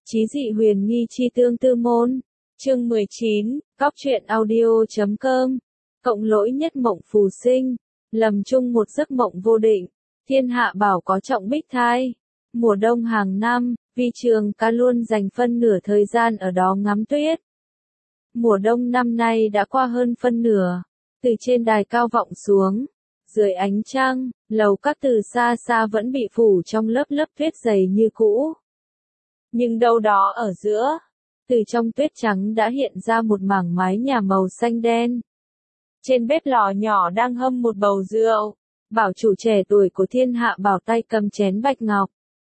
Chí dị huyền nghi chi tương tư môn. Chương 19, Cóc truyện audio.com. Cộng lỗi nhất mộng phù sinh, lầm chung một giấc mộng vô định. Thiên hạ bảo có trọng bích thai. Mùa đông hàng năm, Vi Trường Ca luôn dành phân nửa thời gian ở đó ngắm tuyết. Mùa đông năm nay đã qua hơn phân nửa. Từ trên đài cao vọng xuống, dưới ánh trăng, lầu các từ xa xa vẫn bị phủ trong lớp lớp tuyết dày như cũ. Nhưng đâu đó ở giữa, từ trong tuyết trắng đã hiện ra một mảng mái nhà màu xanh đen. Trên bếp lò nhỏ đang hâm một bầu rượu, bảo chủ trẻ tuổi của thiên hạ bảo tay cầm chén bạch ngọc.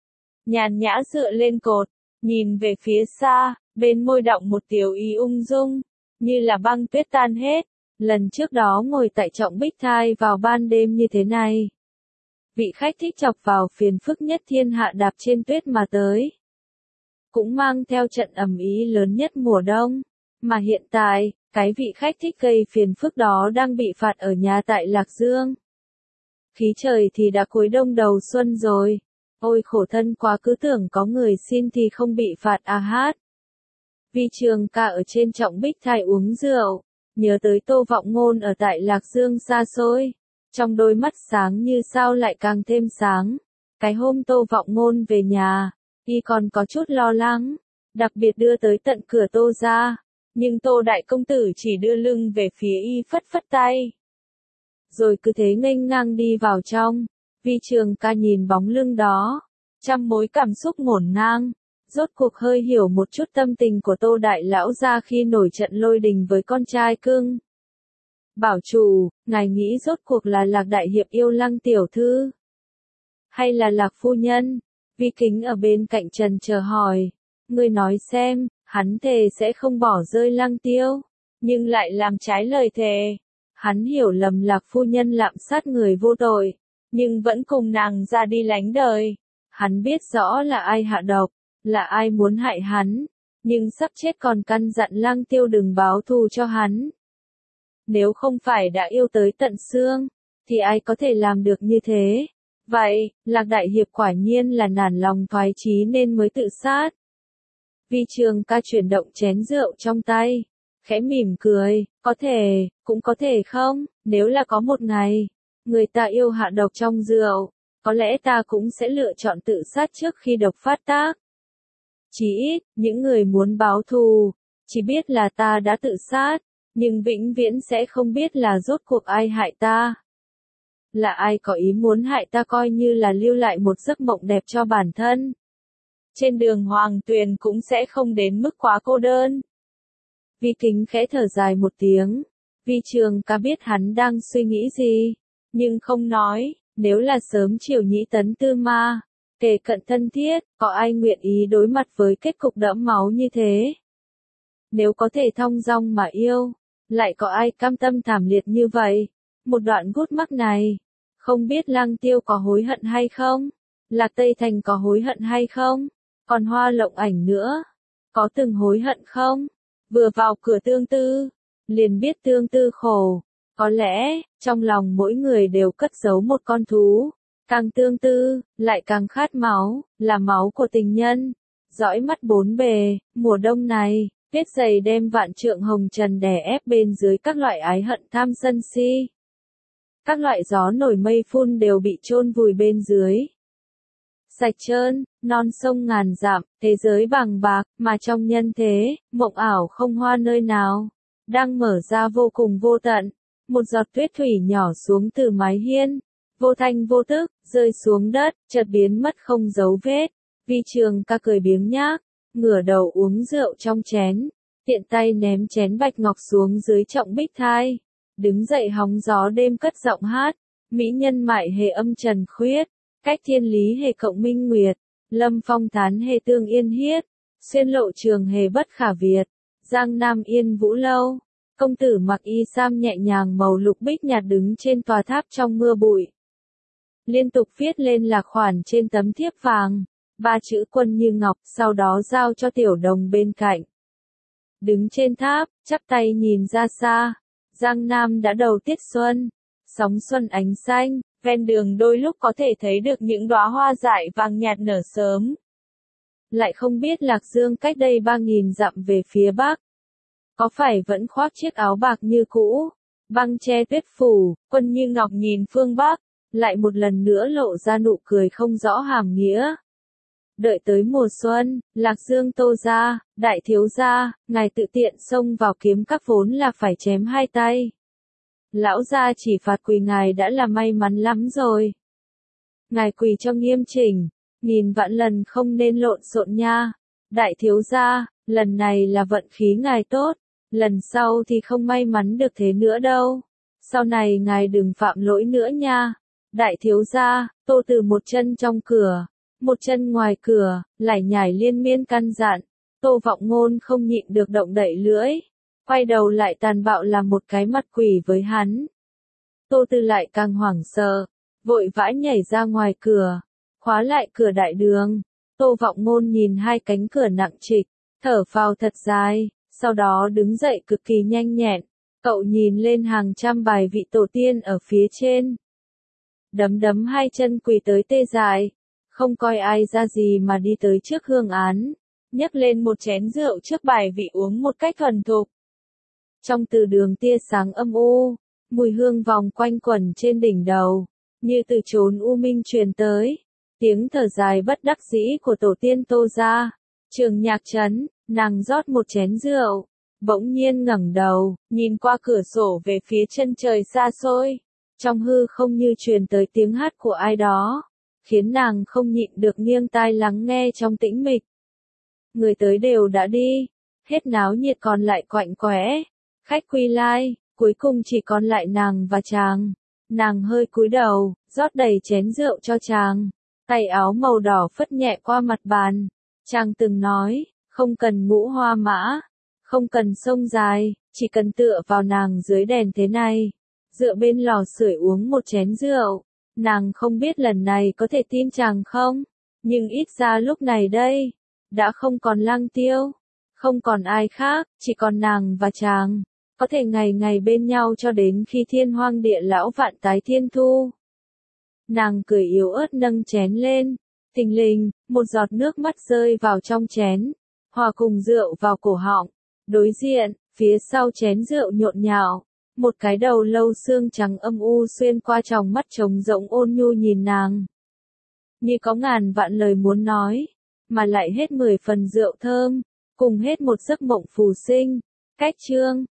Nhàn nhã dựa lên cột, nhìn về phía xa, bên môi đọng một tiểu ý ung dung, như là băng tuyết tan hết. Lần trước đó ngồi tại trọng bích thai vào ban đêm như thế này. Vị khách thích chọc vào phiền phức nhất thiên hạ đạp trên tuyết mà tới. Cũng mang theo trận ầm ĩ lớn nhất mùa đông. Mà hiện tại, cái vị khách thích gây phiền phức đó đang bị phạt ở nhà tại Lạc Dương. Khí trời thì đã cuối đông đầu xuân rồi. Ôi khổ thân quá, cứ tưởng có người xin thì không bị phạt à hát. Vi Trường Ca ở trên trọng bích thai uống rượu, nhớ tới Tô Vọng Ngôn ở tại Lạc Dương xa xôi. Trong đôi mắt sáng như sao lại càng thêm sáng. Cái hôm Tô Vọng Ngôn về nhà, y còn có chút lo lắng, đặc biệt đưa tới tận cửa Tô gia, nhưng Tô đại công tử chỉ đưa lưng về phía y phất phất tay. Rồi cứ thế nghênh ngang đi vào trong. Vi Trường Ca nhìn bóng lưng đó, trăm mối cảm xúc ngổn ngang, rốt cuộc hơi hiểu một chút tâm tình của Tô đại lão gia khi nổi trận lôi đình với con trai cưng. Bảo chủ, ngài nghĩ rốt cuộc là Lạc đại hiệp yêu Lăng tiểu thư, hay là Lạc phu nhân? Vi Kính ở bên cạnh trần chờ hỏi. Ngươi nói xem, hắn thề sẽ không bỏ rơi Lăng Tiêu, nhưng lại làm trái lời thề. Hắn hiểu lầm Lạc phu nhân lạm sát người vô tội, nhưng vẫn cùng nàng ra đi lánh đời. Hắn biết rõ là ai hạ độc, là ai muốn hại hắn, nhưng sắp chết còn căn dặn Lăng Tiêu đừng báo thù cho hắn. Nếu không phải đã yêu tới tận xương, thì ai có thể làm được như thế? Vậy, Lạc đại hiệp quả nhiên là nản lòng thoái chí nên mới tự sát. Vi Trường Ca chuyển động chén rượu trong tay, khẽ mỉm cười, có thể, cũng có thể không, nếu là có một ngày, người ta yêu hạ độc trong rượu, có lẽ ta cũng sẽ lựa chọn tự sát trước khi độc phát tác. Chỉ ít, những người muốn báo thù, chỉ biết là ta đã tự sát, nhưng vĩnh viễn sẽ không biết là rốt cuộc ai hại ta. Là ai có ý muốn hại ta, coi như là lưu lại một giấc mộng đẹp cho bản thân. Trên đường hoàng tuyền cũng sẽ không đến mức quá cô đơn. Vi Kính khẽ thở dài một tiếng. Vi Trường Ca biết hắn đang suy nghĩ gì, nhưng không nói. Nếu là sớm chiều nhĩ tấn tư ma, kề cận thân thiết, có ai nguyện ý đối mặt với kết cục đẫm máu như thế? Nếu có thể thong dong mà yêu, lại có ai cam tâm thảm liệt như vậy? Một đoạn gút mắc này, không biết Lăng Tiêu có hối hận hay không? Lạc Tây Thành có hối hận hay không? Còn Hoa Lộng Ảnh nữa, có từng hối hận không? Vừa vào cửa Tương Tư, liền biết Tương Tư khổ. Có lẽ, trong lòng mỗi người đều cất giấu một con thú. Càng Tương Tư, lại càng khát máu, là máu của tình nhân. Dõi mắt bốn bề, mùa đông này, tuyết dày đem vạn trượng hồng trần đè ép bên dưới các loại ái hận tham sân si. Các loại gió nổi mây phun đều bị chôn vùi bên dưới. Sạch trơn, non sông ngàn dặm, thế giới bằng bạc, mà trong nhân thế, mộng ảo không hoa nơi nào, đang mở ra vô cùng vô tận. Một giọt tuyết thủy nhỏ xuống từ mái hiên, vô thanh vô tức, rơi xuống đất, chợt biến mất không dấu vết. Vi Trường Ca cười biếng nhác, ngửa đầu uống rượu trong chén, tiện tay ném chén bạch ngọc xuống dưới trọng bích thai. Đứng dậy hóng gió đêm cất giọng hát, mỹ nhân mại hề âm trần khuyết, cách thiên lý hề cộng minh nguyệt, lâm phong thán hề tương yên hiết, xuyên lộ trường hề bất khả việt, giang nam yên vũ lâu. Công tử mặc y sam nhẹ nhàng màu lục bích nhạt đứng trên tòa tháp trong mưa bụi. Liên tục viết lên lạc khoản trên tấm thiếp vàng, 3 chữ Quân Như Ngọc, sau đó giao cho tiểu đồng bên cạnh. Đứng trên tháp, chắp tay nhìn ra xa, Giang Nam đã đầu tiết xuân, sóng xuân ánh xanh, ven đường đôi lúc có thể thấy được những đóa hoa dại vàng nhạt nở sớm. lại không biết Lạc Dương cách đây 3.000 dặm về phía bắc. Có phải vẫn khoác chiếc áo bạc như cũ, băng che tuyết phủ, Quân Như Ngọc nhìn phương bắc, lại một lần nữa lộ ra nụ cười không rõ hàm nghĩa. Đợi tới mùa xuân, Lạc Dương Tô gia, đại thiếu gia, ngài tự tiện xông vào kiếm các vốn là phải chém hai tay. Lão gia chỉ phạt quỳ ngài đã là may mắn lắm rồi. Ngài quỳ cho nghiêm chỉnh, nghìn vạn lần không nên lộn xộn nha. Đại thiếu gia, lần này là vận khí ngài tốt, lần sau thì không may mắn được thế nữa đâu. Sau này ngài đừng phạm lỗi nữa nha. Đại thiếu gia, Tô Từ một chân trong cửa, một chân ngoài cửa, lải nhải liên miên căn dặn. Tô Vọng Ngôn không nhịn được động đậy lưỡi, quay đầu lại tàn bạo làm một cái mặt quỷ với hắn. Tô Từ lại càng hoảng sợ, vội vã nhảy ra ngoài cửa, khóa lại cửa đại đường. Tô Vọng Ngôn nhìn hai cánh cửa nặng trịch, thở phào thật dài, sau đó đứng dậy cực kỳ nhanh nhẹn. Cậu nhìn lên hàng trăm bài vị tổ tiên ở phía trên, đấm hai chân quỳ tới tê dại, không coi ai ra gì mà đi tới trước hương án, nhấc lên một chén rượu trước bài vị uống một cách thuần thục. Trong từ đường tia sáng âm u, mùi hương vòng quanh quẩn trên đỉnh đầu, như từ chốn u minh truyền tới, tiếng thở dài bất đắc dĩ của tổ tiên Tô gia. Trường Nhạc Trấn, nàng rót một chén rượu, bỗng nhiên ngẩng đầu, nhìn qua cửa sổ về phía chân trời xa xôi, trong hư không như truyền tới tiếng hát của ai đó, khiến nàng không nhịn được nghiêng tai lắng nghe trong tĩnh mịch. Người tới đều đã đi, hết náo nhiệt còn lại quạnh quẽ, khách quy lai, cuối cùng chỉ còn lại nàng và chàng. Nàng hơi cúi đầu, rót đầy chén rượu cho chàng, tay áo màu đỏ phất nhẹ qua mặt bàn. Chàng từng nói, không cần ngũ hoa mã, không cần sông dài, chỉ cần tựa vào nàng dưới đèn thế này, dựa bên lò sưởi uống một chén rượu. Nàng không biết lần này có thể tin chàng không, nhưng ít ra lúc này đây, đã không còn Lăng Tiêu, không còn ai khác, chỉ còn nàng và chàng, có thể ngày ngày bên nhau cho đến khi thiên hoang địa lão vạn tái thiên thu. Nàng cười yếu ớt nâng chén lên, thình lình, một giọt nước mắt rơi vào trong chén, hòa cùng rượu vào cổ họng. Đối diện, phía sau chén rượu nhộn nhạo, một cái đầu lâu xương trắng âm u xuyên qua tròng mắt trống rỗng ôn nhu nhìn nàng. Như có ngàn vạn lời muốn nói, mà lại hết 10 phần rượu thơm, cùng hết một giấc mộng phù sinh. Cách chương